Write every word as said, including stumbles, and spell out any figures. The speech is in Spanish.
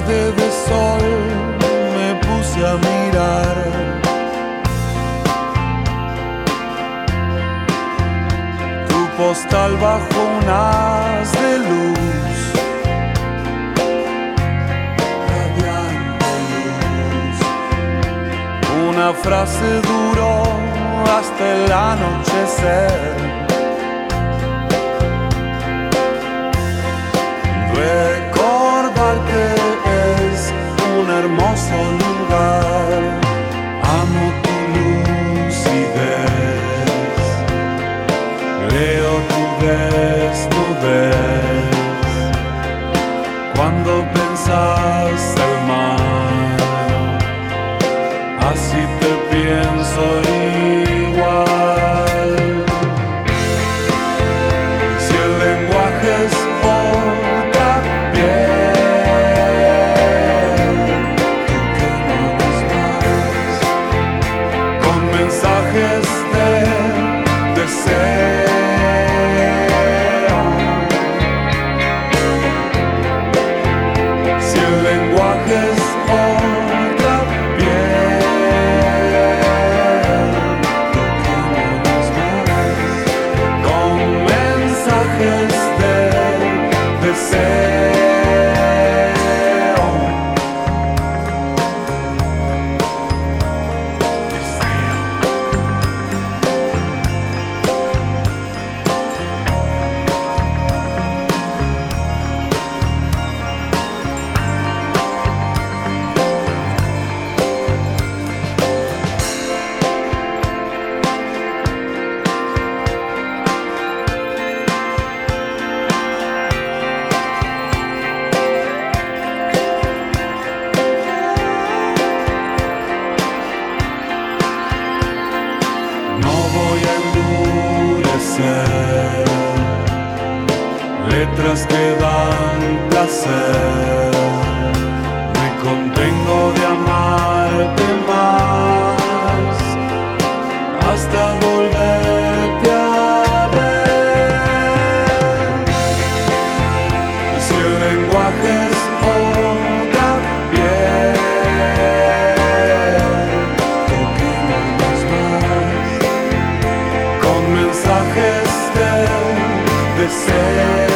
tarde de sol me puse a mirar tu postal bajo un haz de luz, radiante luz. Una frase duró hasta el anochecer. Recordar que es un hermoso lugar. Amo tu lucidez, leo tu desnudez. Cuando pensás el mar, así te pienso igual. Si el lenguaje es otra piel, tú que no ves más, con mensajes de deseo. Si el lenguaje es otra piel, tú que no ves más, con mensajes de deseo. No voy a endurecer letras que dan placer. Me contengo de amarte más hasta volverte a ver. Si el lenguaje es otra piel, toquémonos más, con mensajes de deseo.